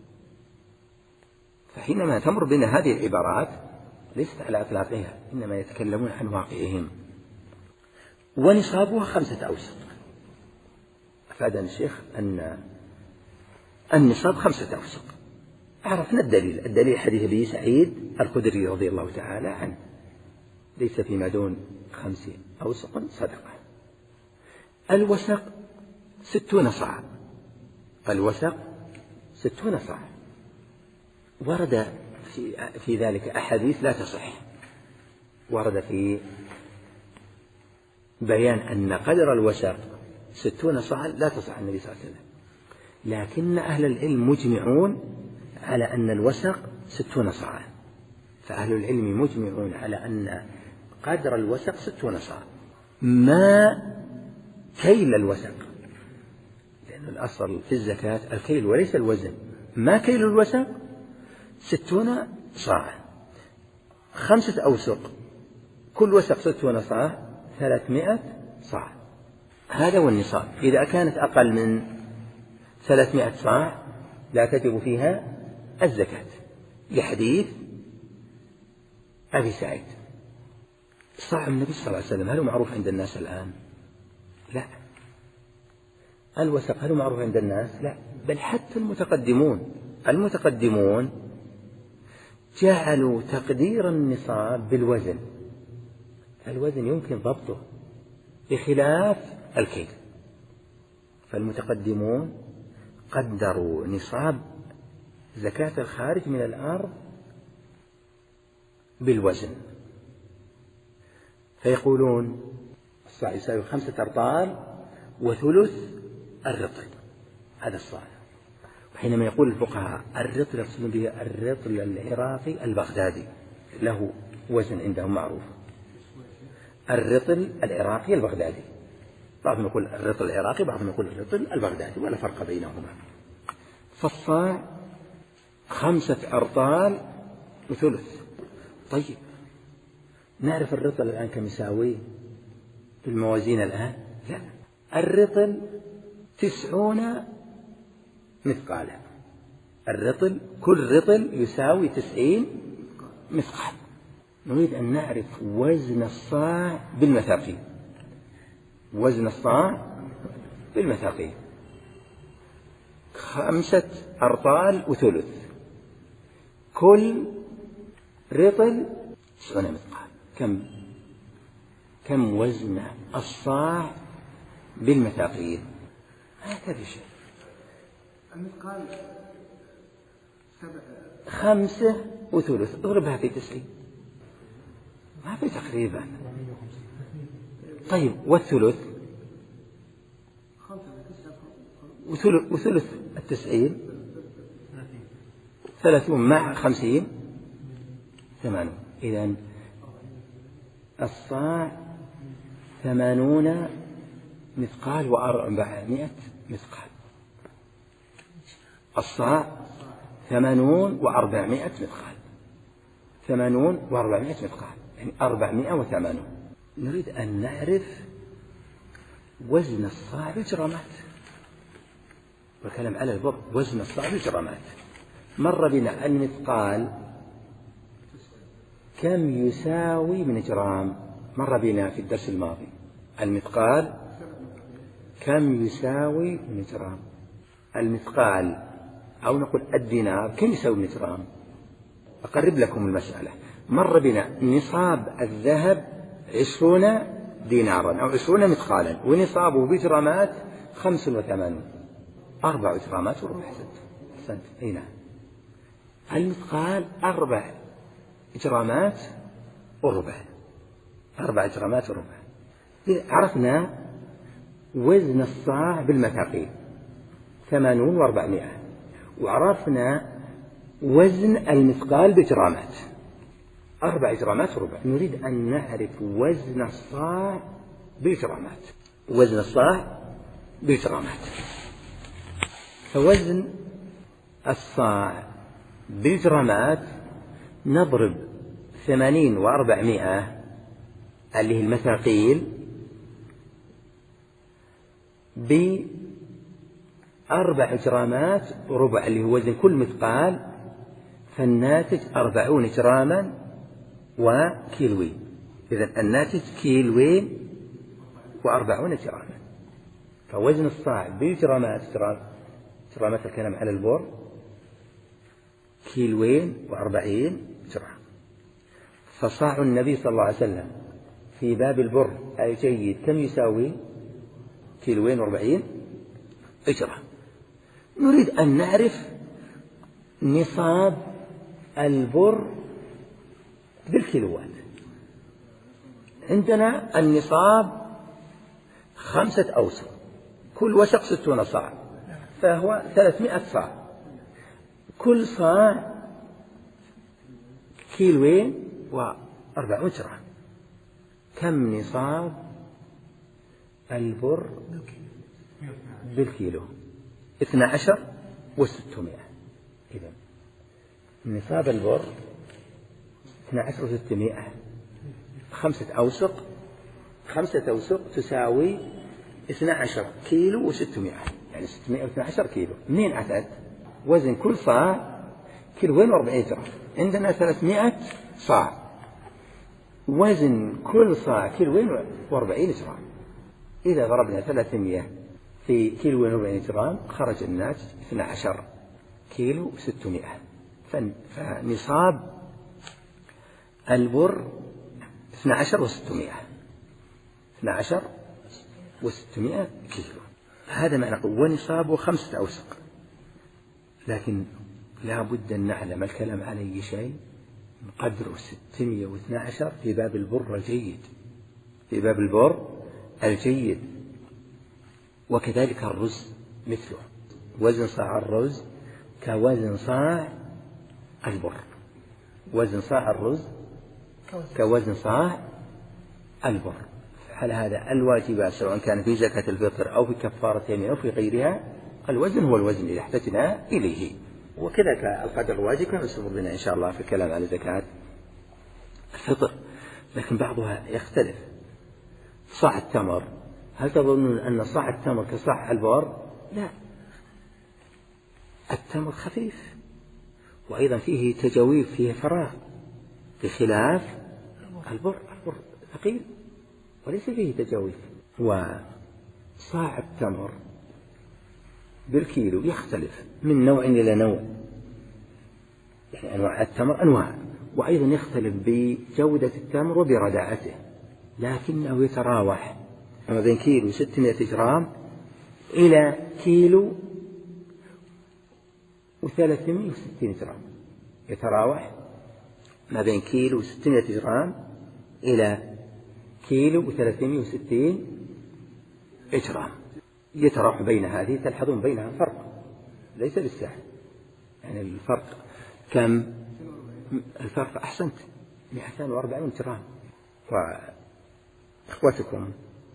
فحينما تمر بنا هذه العبارات ليست على إطلاقها، إنما يتكلمون عن واقعهم. ونصابها خمسة أوسق. أفادنا الشيخ أن النصاب خمسة أوسق. عرفنا الدليل، الدليل حديث أبي سعيد الخدري رضي الله تعالى عنه، ليس فيما دون خمس أوسق صدقة. الوسق ستون صاع، الوسق ستون صاع. ورد في, في ذلك أحاديث لا تصح، ورد في بيان أن قدر الوسق ستون صاع لا تصح النبي صلى الله عليه وسلم، لكن أهل العلم مجمعون على أن الوسق ستون صاعا. فأهل العلم مجمعون على أن قدر الوسق ستون صاع. ما كيل الوسق، لأن الأصل في الزكاة الكيل وليس الوزن. ما كيل الوسق ستون صاع. خمسة أوسق كل وسق ستون صاع، ثلاثمائة صاع. هذا هو النصاب. إذا كانت أقل من ثلاثمائة صاع لا تجب فيها الزكاة، لحديث أبي سعيد. صاع النبي صلى الله عليه وسلم هل هو معروف عند الناس الآن؟ لا. الوسق هل هو معروف عند الناس؟ لا. بل حتى المتقدمون المتقدمون جعلوا تقدير النصاب بالوزن. الوزن يمكن ضبطه بخلاف الكيل. فالمتقدمون قدروا نصاب زكاة الخارج من الأرض بالوزن، فيقولون الصاع يساوي خمسة أرطال وثلث الرطل، هذا الصاع. وحينما يقول الفقهاء الرطل يقصدون به الرطل العراقي البغدادي، له وزن عندهم معروف. الرطل العراقي البغدادي، بعضهم يقول الرطل العراقي، بعضهم يقول الرطل البغدادي، ولا فرق بينهما. فالصاع خمسة أرطال وثلث. طيب نعرف الرطل الآن كم يساوي بالموازين الآن؟ لا. الرطل تسعون مثقالا. الرطل كل رطل يساوي تسعين مثقال. نريد أن نعرف وزن الصاع بالمثاقيل. وزن الصاع بالمثاقيل خمسة أرطال وثلث، كل رطل تسعون مثقال. كم كم وزن الصاع بالمثاقيل؟ هكذا شيء. المثقال خمسة وثلث، اضربها في تسعين، ما في تقريبا. طيب والثلث؟ وثلث, وثلث التسعين ثلاثون مع خمسين ثمانون. إذن الصاع ثمانون مثقال وأربعمائة مثقال. الصاع ثمانون وأربعمائة مثقال. ثمانون وأربعمائة مثقال يعني أربعمائة وثمانون. نريد أن نعرف وزن الصاع بالجرامات، والكلام على البر. وزن الصاع بالجرامات. مر بنا المثقال كم يساوي من جرام، مر بنا في الدرس الماضي. المثقال كم يساوي من جرام. المثقال أو نقول الدينار كم يساوي من جرام. أقرب لكم المسألة. مر بنا نصاب الذهب عشرون دينارا أو عشرون مثقالا، ونصابه بجرامات خمس وثمانون، أربع جرامات وربع. أحسنت. هنا المثقال أربع جرامات وربع، أربع جرامات وربع. عرفنا وزن الصاع بالمثاقيل ثمانون وأربعمائة، وعرفنا وزن المثقال بجرامات أربع جرامات وربع. نريد أن نعرف وزن الصاع بالجرامات. وزن الصاع بالجرامات. فوزن الصاع بالجرامات نضرب ثمانين وأربعمائة اللي هي المثاقيل بأربع جرامات وربع اللي هو وزن كل مثقال، فالناتج أربعون جراما وكيلوين. إذن الناتج كيلوين وأربعون جراما. فوزن الصاع بالجرامات، جرامات الكلام على البر، كيلوين وأربعين جرام. فصاع النبي صلى الله عليه وسلم في باب البر الجيد كم يساوي؟ كيلوين وأربعين جرام. نريد أن نعرف نصاب البر بالكيلوات. عندنا النصاب خمسة أوسق، كل وسق ستون صاع، فهو ثلاثمائة صاع. كل صاع كيلوين وأربعون جرام. كم نصاب البر بالكيلو؟ اثنى عشر وستمائة. إذن نصاب البر اثنى عشر وستمائة، خمسة أوسق، خمسة أوسق تساوي اثنى عشر كيلو وستمائة، يعني ستمائة واثنى عشر كيلو. منين أتت؟ وزن كل صاع كيلوين وأربعين جرام. عندنا ثلاثمائة صاع، وزن كل صاع كيلوين وأربعين جرام. إذا ضربنا ثلاثمائة في كيلوين وأربعين جرام خرج الناتج اثنى عشر كيلو وستمائة. فنصاب البر اثنى عشر وستمائة، اثنى عشر وستمائة كيلو. هذا ما نقول. ونصابه خمسة أوسق. لكن لا بد أن نعلم الكلام على أي شيء قدره ستمائة واثنى عشر في باب البر الجيد، في باب البر الجيد. وكذلك الرز مثله. وزن صاع الرز كوزن صاع البر. وزن صاع الرز كوزن صاع البر. على هذا الواجبات سواء كان في زكاة الفطر أو في كفارة يمين أو في غيرها، الوزن هو الوزن إذا احتجنا إليه. وكذلك القدر الواجب كما سنمر بنا إن شاء الله في الكلام على زكاة الفطر. لكن بعضها يختلف. صاع التمر، هل تظنون أن صاع التمر كصاع البر؟ لا، التمر خفيف وأيضا فيه تجاويف، فيه فراغ، بخلاف البر. البر ثقيل وليس فيه تجاويف. وصاع التمر بالكيلو يختلف من نوع إلى نوع، يعني أنواع التمر أنواع، وأيضا يختلف بجودة التمر وبرداءته، لكنه يتراوح ما بين كيلو ستمائة جرام إلى كيلو وثلاثمائة وستين جرام، يتراوح ما بين كيلو وستمائة جرام إلى كيلو وثلاثمائة وستين جرام، يتراوح بين هذه، تلحظون بينها فرق ليس بالسهل، يعني الفرق كم؟ الفرق أحسنت مئتين وأربعين جرام. وإخوتكم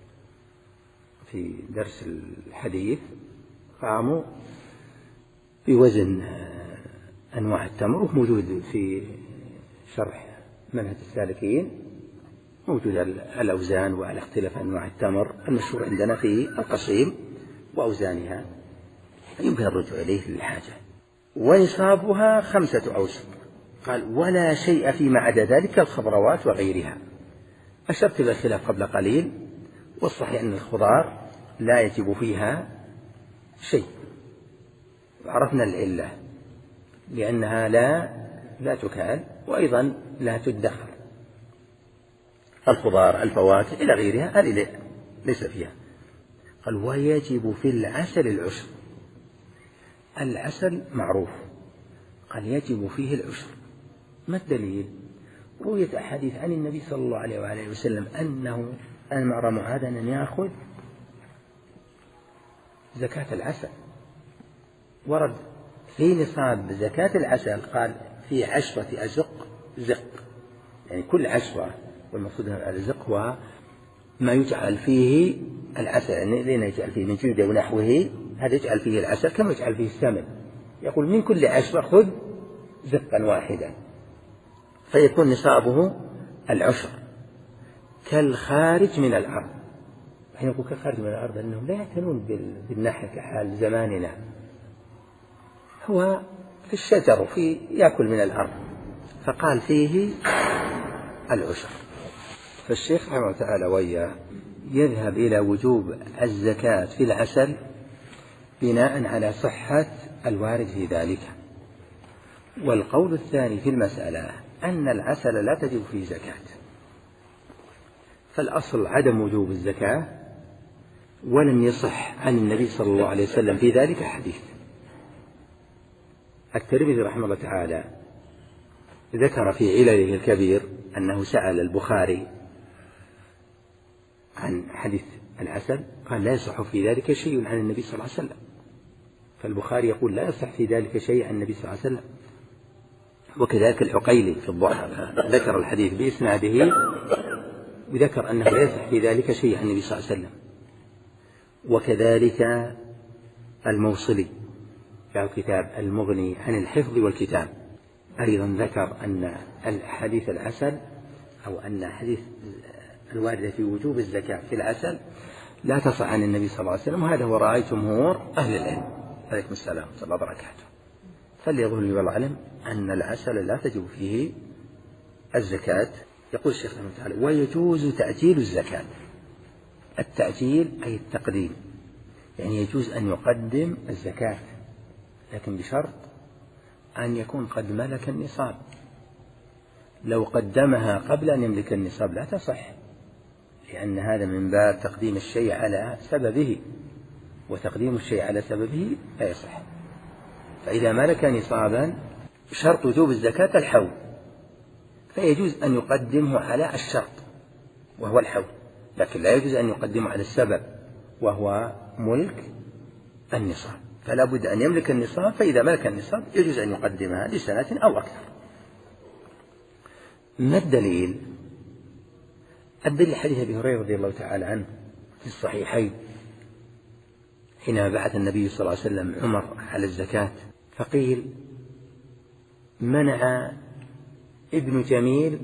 في درس الحديث قاموا بوزن أنواع التمر، وموجود في شرح منهج السالكين موجود الأوزان وعلى اختلاف أنواع التمر. المشهور عندنا في القصيم وأوزانها يمكن الرجوع إليه للحاجة. ونصابها خمسة أوسق. قال ولا شيء فيما عدا ذلك الخضروات وغيرها. أشرت إلى الخلاف قبل قليل، والصحيح أن الخضار لا يجب فيها شيء، عرفنا العلة لأنها لا لا تكال وأيضا لا تدخر. الخضار الفواكه إلى غيرها هذه ليس فيها. قال ويجب في العسل العشر. العسل معروف، قال يجب فيه العشر. ما الدليل؟ رويت أحاديث عن النبي صلى الله عليه وآله وسلم أنه أمر معاذا أن يأخذ زكاة العسل، ورد في نصاب زكاة العسل قال في عشرة أزق زق، يعني كل عشرة، والمقصود الزق هو ما يجعل فيه العسل، يعني لين يجعل فيه من جلده ونحوه، هذا يجعل فيه العسل كما يجعل فيه السمن. يقول من كل عشرة خذ زقا واحدا، فيكون نصابه العشر كالخارج من الأرض. حين يقول كالخارج من الأرض أنهم لا يعتنون بالنحل كحال زماننا، هو في الشجر وفي يأكل من الأرض، فقال فيه العشر. فالشيخ رحمه الله تعالى وياه يذهب إلى وجوب الزكاة في العسل بناء على صحة الوارد في ذلك. والقول الثاني في المسألة أن العسل لا تجب فيه زكاة، فالأصل عدم وجوب الزكاة، ولم يصح عن النبي صلى الله عليه وسلم في ذلك حديث. الترمذي رحمه الله تعالى ذكر في علله الكبير أنه سأل البخاري عن حديث العسل، قال لا يصح في ذلك شيء عن النبي صلى الله عليه وسلم. فالبخاري يقول لا يصح في ذلك شيء عن النبي صلى الله عليه وسلم. وكذلك العقيلي في الضحى ذكر الحديث بإسناده وذكر أنه لا يصح في ذلك شيء عن النبي صلى الله عليه وسلم. وكذلك الموصلي في كتاب المغني عن الحفظ والكتاب أيضا ذكر أن الحديث العسل أو أن حديث الواردة في وجوب الزكاة في العسل لا تصح عن النبي صلى الله عليه وسلم، وهذا هو رأي جمهور أهل العلم. عليكم السلام ورحمة الله وبركاته. فليظهر لي والعلم أن العسل لا تجب فيه الزكاة. يقول الشيخ رحمه الله تعالى ويجوز تأجيل الزكاة. التأجيل أي التقديم، يعني يجوز أن يقدم الزكاة لكن بشرط أن يكون قد ملك النصاب. لو قدمها قبل أن يملك النصاب لا تصح، لأن هذا من باب تقديم الشيء على سببه، وتقديم الشيء على سببه لا يصح. فإذا ملك نصابا شرط وجوب الزكاة الحول، فيجوز أن يقدمه على الشرط وهو الحول، لكن لا يجوز أن يقدمه على السبب وهو ملك النصاب. فلا بد أن يملك النصاب، فإذا ملك النصاب يجوز أن يقدمها لسنة أو أكثر. ما الدليل؟ الدليل حديث أبي هريرة رضي الله تعالى عنه في الصحيحين حينما بعث النبي صلى الله عليه وسلم عمر على الزكاة، فقيل منع ابن جميل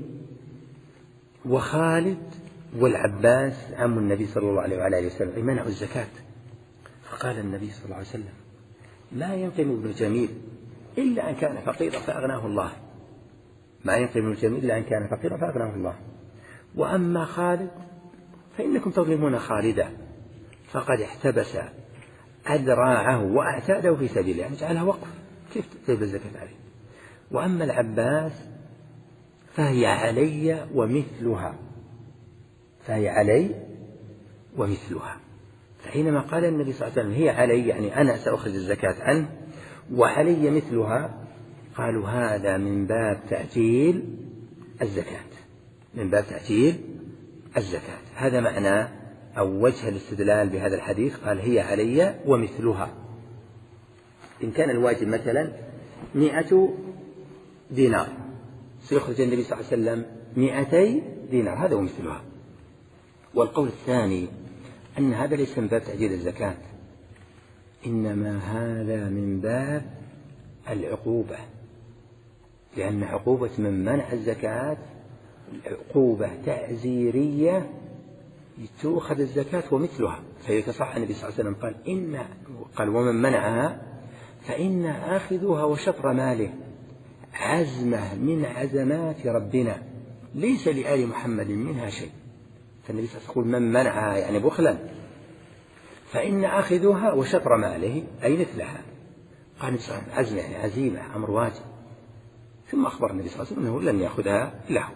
وخالد والعباس عم النبي صلى الله عليه وآله وسلم، منعوا الزكاة. فقال النبي صلى الله عليه وسلم ما ينقم ابن جميل إلا أن كان فقيرا فأغناه الله، ما ينقم ابن جميل إلا أن كان فقيرا فأغناه الله، وأما خالد فإنكم تظلمون خالدا فقد احتبس أذراعه وأعتاده في سبيل الله، يعني جعلها وقف، كيف تجب الزكاة عليه؟ وأما العباس فهي علي ومثلها، فهي علي ومثلها. فحينما قال النبي صلى الله عليه وسلم هي علي يعني أنا سأخرج الزكاة عنه وعلي مثلها، قالوا هذا من باب تعجيل الزكاة، من باب تعجيل الزكاة. هذا معنى أو وجه الاستدلال بهذا الحديث، قال هي علي ومثلها. إن كان الواجب مثلا مئة دينار سيخرج النبي صلى الله عليه وسلم مئتي دينار، هذا ومثلها. والقول الثاني أن هذا ليس من باب تعجيل الزكاة، إنما هذا من باب العقوبة، لأن عقوبة من منع الزكاة عقوبة تعزيرية تؤخذ الزكاة ومثلها. فيتصح النبي صلى الله عليه وسلم قال إن قال ومن منعها فإن آخذها وشطر ماله عزمة من عزمات ربنا ليس لآل محمد منها شيء. فالنبي صلى الله عليه وسلم يقول من منعها يعني بخلا فإن آخذها وشطر ماله أي مثلها. قال النبي صلى الله عليه وسلم عزمة يعني عزيمة أمر واجب، ثم أخبر النبي صلى الله عليه وسلم أنه لن يأخذها له.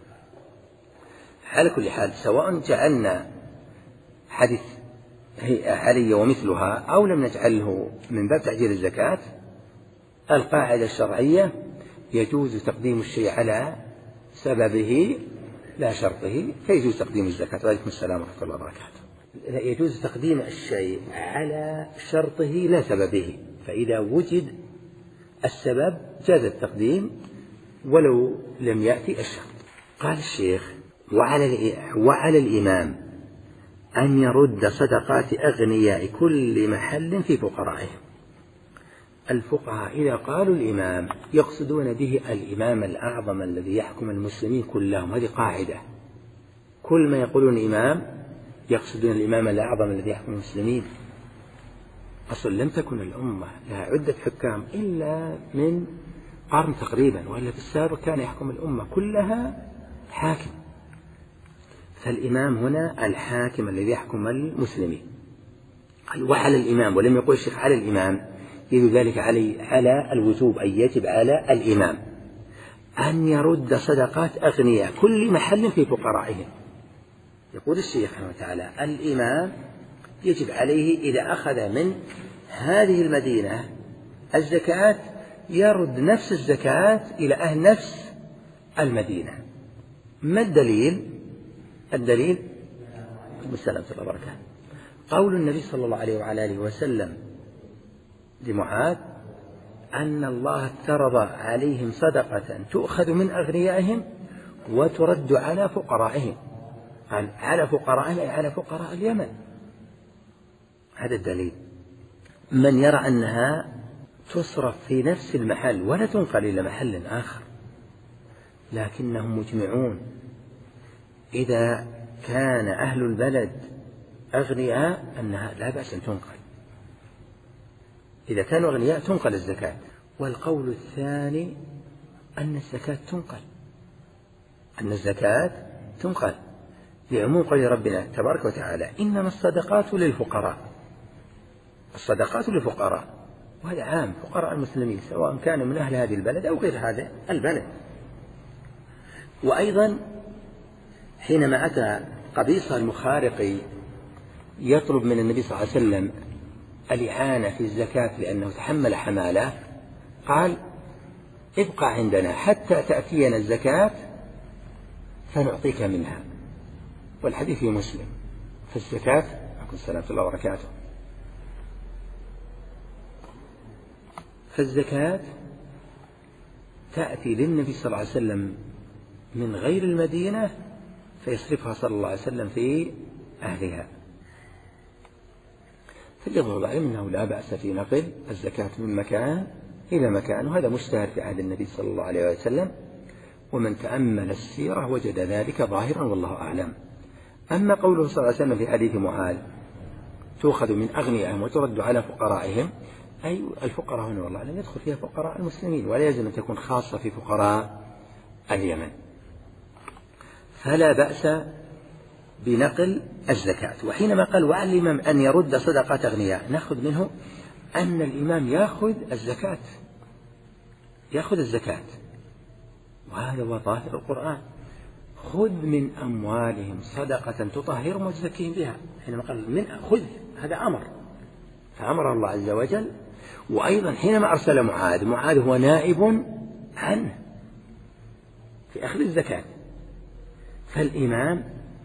على كل حال سواء جعلنا حديث علي ومثلها أو لم نجعله من باب تعجيل الزكاة، القاعدة الشرعية يجوز تقديم الشيء على سببه لا شرطه، فيجوز تقديم الزكاة. وعليكم السلام ورحمة الله وبركاته. يجوز تقديم الشيء على شرطه لا سببه، فإذا وجد السبب جاز التقديم ولو لم يأتي الشرط. قال الشيخ وعلى, وعلى الإمام أن يرد صدقات أغنياء كل محل في فقرائهم. الفقهاء إذا قالوا الإمام يقصدون به الإمام الأعظم الذي يحكم المسلمين كلهم، هذه قاعدة، كل ما يقولون إمام يقصدون الإمام الأعظم الذي يحكم المسلمين. أصل لم تكن الأمة لها عدة حكام إلا من قرن تقريبا، وإلا في السابق كان يحكم الأمة كلها حاكم. فالإمام هنا الحاكم الذي يحكم المسلمين. وعلى الإمام، ولم يقول الشيخ على الإمام، يجب ذلك علي على الوجوب أي يجب على الإمام أن يرد صدقات أغنياء كل محل في فقرائهم. يقول الشيخ رحمه الله تعالى الإمام يجب عليه إذا أخذ من هذه المدينة الزكاة يرد نفس الزكاة إلى أهل نفس المدينة. ما الدليل؟ الدليل بالسلام الله وبركاته قول النبي صلى الله عليه وعلى آله وسلم لمعاذ أن الله افترض عليهم صدقة تؤخذ من أغنيائهم وترد على فقرائهم، قال على فقرائهم أي على فقراء اليمن. هذا الدليل. من يرى أنها تصرف في نفس المحل ولا تنقل إلى محل آخر، لكنهم مجمعون إذا كان أهل البلد أغنياء أنها لا بأس أن تنقل، إذا كانوا أغنياء تنقل الزكاة. والقول الثاني أن الزكاة تنقل، أن الزكاة تنقل لعموم قول ربنا تبارك وتعالى إنما الصدقات للفقراء، الصدقات للفقراء، وهذا عام فقراء المسلمين سواء كانوا من أهل هذه البلد أو غير هذا البلد. وأيضا حينما أتى قبيصة المخارقي يطلب من النبي صلى الله عليه وسلم الإعانة في الزكاة لأنه تحمل حمالة، قال ابقى عندنا حتى تأتينا الزكاة فنعطيك منها. والحديث في مسلم. فالزكاة عليكم السلام ورحمة الله وبركاته فالزكاة تأتي للنبي صلى الله عليه وسلم من غير المدينة فيصرفها صلى الله عليه وسلم في أهلها. فاليظهر العلم أنه لا بأس في نقل الزكاة من مكان إلى مكان، وهذا مشتهر في عهد النبي صلى الله عليه وسلم، ومن تأمل السيرة وجد ذلك ظاهرا والله أعلم. أما قوله صلى الله عليه وسلم في حديث معاذ تؤخذ من أغنيائهم وترد على فقرائهم، أي الفقراء هنا والله لم يدخل فيها فقراء المسلمين، ولا يجب أن تكون خاصة في فقراء اليمن. فلا بأس بنقل الزكاة. وحينما قال وعلى الإمام أن يرد صدقة أغنياء، نأخذ منه أن الإمام يأخذ الزكاة، يأخذ الزكاة، وهذا هو ظاهر القرآن: خذ من أموالهم صدقة تطهرهم وتزكيهم بها. حينما قال من خذ، هذا أمر، فأمر الله عز وجل. وأيضا حينما أرسل معاذ، معاذ هو نائب عنه في أخذ الزكاة، فالإمام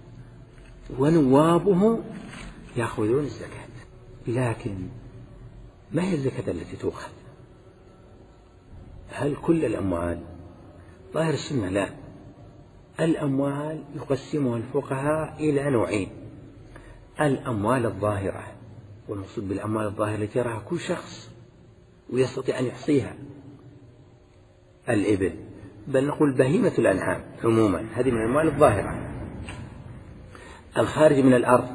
ونوابه يأخذون الزكاة. لكن ما هي الزكاة التي تؤخذ؟ هل كل الأموال؟ ظاهر السنة لا. الأموال يقسمها الفقهاء إلى نوعين: الأموال الظاهرة، والمقصود بالأموال الظاهرة التي يراها كل شخص ويستطيع أن يحصيها، الإبل، بل نقول بهيمة الأنعام عموما، هذه من الأموال الظاهرة. الخارج من الأرض،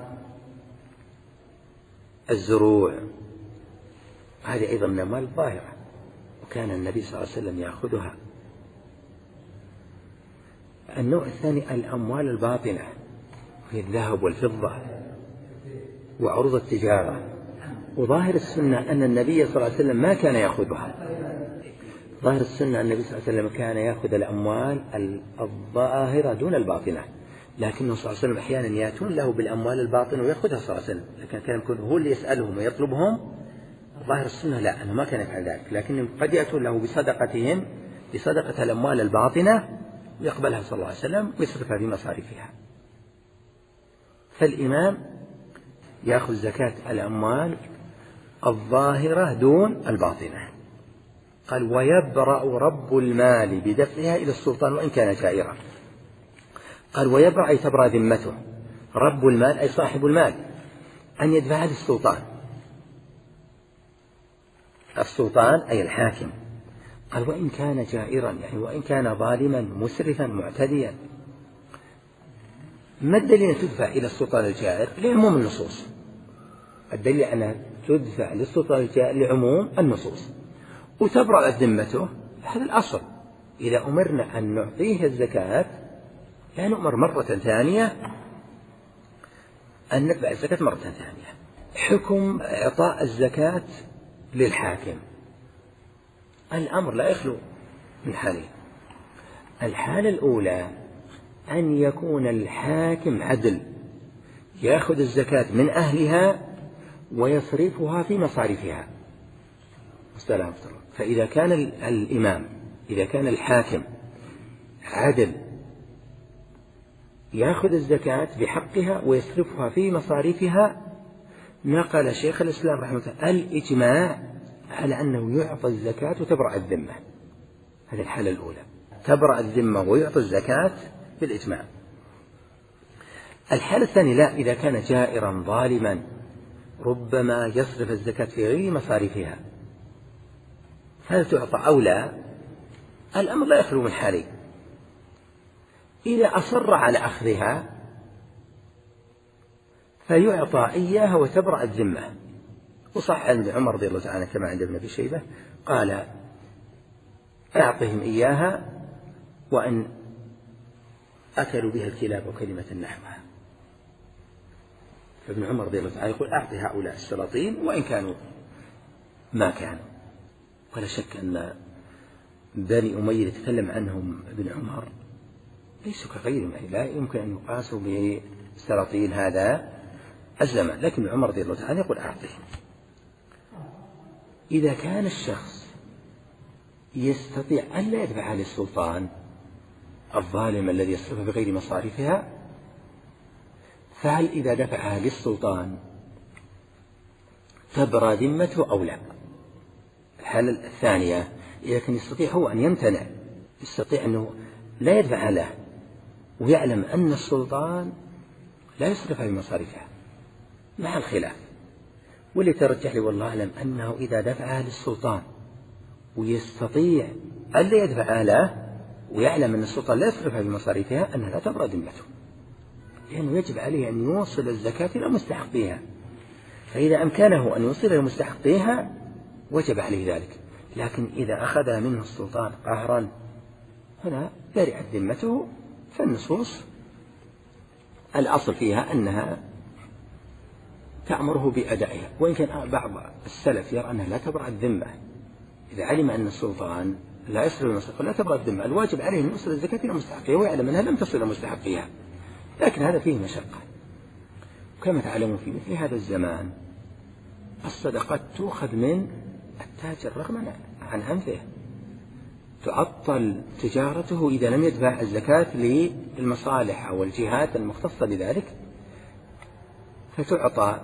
الزروع، هذه أيضا من الأموال الظاهرة، وكان النبي صلى الله عليه وسلم يأخذها. النوع الثاني الأموال الباطنة، وهي الذهب والفضة وعروض التجارة، وظاهر السنة أن النبي صلى الله عليه وسلم ما كان يأخذها. ظاهر السنة أن النبي صلى الله عليه وسلم كان يأخذ الأموال الظاهرة دون الباطنة، لكنه صلى الله عليه وسلم أحيانا يأتون له بالأموال الباطنة ويأخذها صلى الله عليه وسلم، لكن كان يكون هو اللي يسألهم ويطلبهم. ظاهر السنة لا، أنه ما كان يفعل ذلك، لكنهم قد يأتون له بصدقتهم، بصدقة الأموال الباطنة، ويقبلها صلى الله عليه وسلم ويصرفها في مصاريفها. فالإمام يأخذ زكاة الأموال الظاهرة دون الباطنة. قال ويبرأ رب المال بدفعها إلى السلطان وإن كان جائرا. قال ويبرأ أي تبرأ ذمته، رب المال أي صاحب المال، أن يدفعها للسلطان. السلطان أي الحاكم. قال وإن كان جائرا، يعني وإن كان ظالما مسرفا معتديا. ما الدليل أن تدفع إلى السلطان الجائر؟ لعموم النصوص. الدليل أنها تدفع للسلطان الجائر لعموم النصوص، وتبرأ ذمته. هذا الأصل، إذا أمرنا أن نعطيه الزكاة لا نؤمر مرة ثانية أن ندفع الزكاة مرة ثانية. حكم إعطاء الزكاة للحاكم، الأمر لا يخلو من حالين. الحالة الأولى أن يكون الحاكم عدل، يأخذ الزكاة من أهلها ويصرفها في مصاريفها. والسلام. فإذا كان الإمام، إذا كان الحاكم عدل يأخذ الزكاة بحقها ويصرفها في مصاريفها، نقل شيخ الإسلام رحمه الله الإجماع على أنه يعطى الزكاة وتبرأ الذمة. هذه الحالة الأولى، تبرأ الذمة ويعطى الزكاة بالإجماع. الحالة الثانية لا، إذا كان جائرا ظالما ربما يصرف الزكاة في غير مصاريفها، هل تعطى أو لا؟ الأمر لا يخلو من حالين. إذا أصر على أخذها فيعطى إياها وتبرأ الذمة. وصح عند عمر رضي الله تعالى كما عند ابن أبي شيبة قال أعطهم إياها وأن أكلوا بها الكلاب وكلمة نحوها. فابن عمر رضي الله تعالى يقول أعطي هؤلاء السلاطين وإن كانوا ما كانوا. ولا شك أن بني أمية يتكلم عنهم ابن عمر ليسوا كغيرهم، يعني لا يمكن أن يقاسوا بسلاطين هذا الزمان، لكن عمر رضي الله تعالى يقول أعطهم. إذا كان الشخص يستطيع أن لا يدفعها للسلطان الظالم الذي يصرفها بغير مصاريفها، فهل إذا دفعها للسلطان تبرى ذمته أو لا؟ الحالة الثانية إذا كان يستطيع هو أن يمتنع، يستطيع أنه لا يدفعها له ويعلم أن السلطان لا يصرفها بمصاريفها مع الخلاف، واللي ترجح لي والله أعلم أنه إذا دفعها للسلطان ويستطيع ألا يدفعها له ويعلم أن السلطان لا يصرفها بمصاريفها أنها لا تبرأ ذمته، لأنه يجب عليه أن يوصل الزكاة إلى مستحقيها. فإذا أمكنه أن يوصل لمستحقيها وجب عليه ذلك. لكن إذا أخذها منه السلطان قهرا هنا برئت ذمته، فالنصوص الأصل فيها أنها تأمره بأدائها، وإن كان بعض السلف يرى أنها لا تبرأ الذمة. إذا علم أن السلطان لا يصل المستحق لا تبرأ الذمة، الواجب عليه أن يوصل الزكاة إلى مستحقها ويعلم أنها لم تصل مستحقها، لكن هذا فيه مشقة. كما تعلمون في مثل هذا الزمان الصدقات تؤخذ من التاجر رغما عن أنفه، تعطل تجارته إذا لم يدفع الزكاة للمصالح أو الجهات المختصة بذلك، فتعطى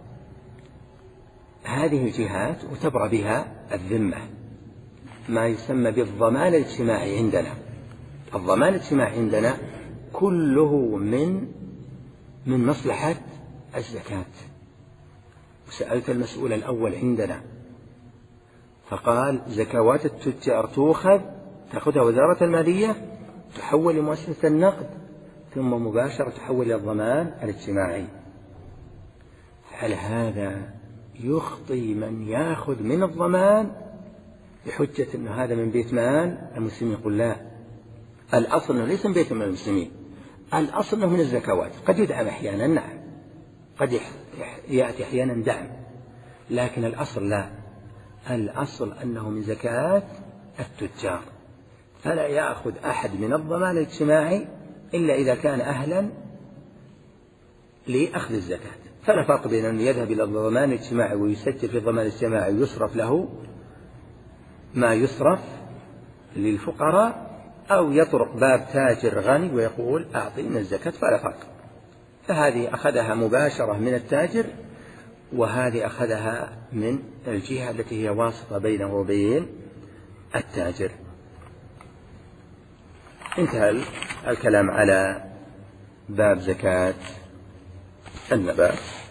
هذه الجهات وتبرأ بها الذمة، ما يسمى بالضمان الاجتماعي عندنا. الضمان الاجتماعي عندنا كله من من مصلحة الزكاة. وسألت المسؤول الأول عندنا فقال زكوات التجار تؤخذ تأخذها وزارة المالية تحول لمؤسسة النقد ثم مباشرة تحول إلى الضمان الاجتماعي. على هذا يخطي من يأخذ من الضمان بحجة أن هذا من بيت مال المسلمين. يقول لا، الأصل أنه ليس من بيت مال المسلمين، الأصل أنه من الزكوات. قد يدعم أحيانا، نعم، قد يأتي أحيانا دعم، لكن الأصل لا، الأصل أنه من زكاة التجار. فلا يأخذ أحد من الضمان الاجتماعي إلا إذا كان أهلا لأخذ الزكاة. فلا فرق بين أن يذهب إلى الضمان الاجتماعي ويسجل في الضمان الاجتماعي ويصرف له ما يصرف للفقراء، أو يطرق باب تاجر غني ويقول أعطينا الزكاة، فلا فرق. فهذه أخذها مباشرة من التاجر، وهذه أخذها من الجهة التي هي واسطة بينه وبين التاجر. انتهى الكلام على باب زكاة النبات.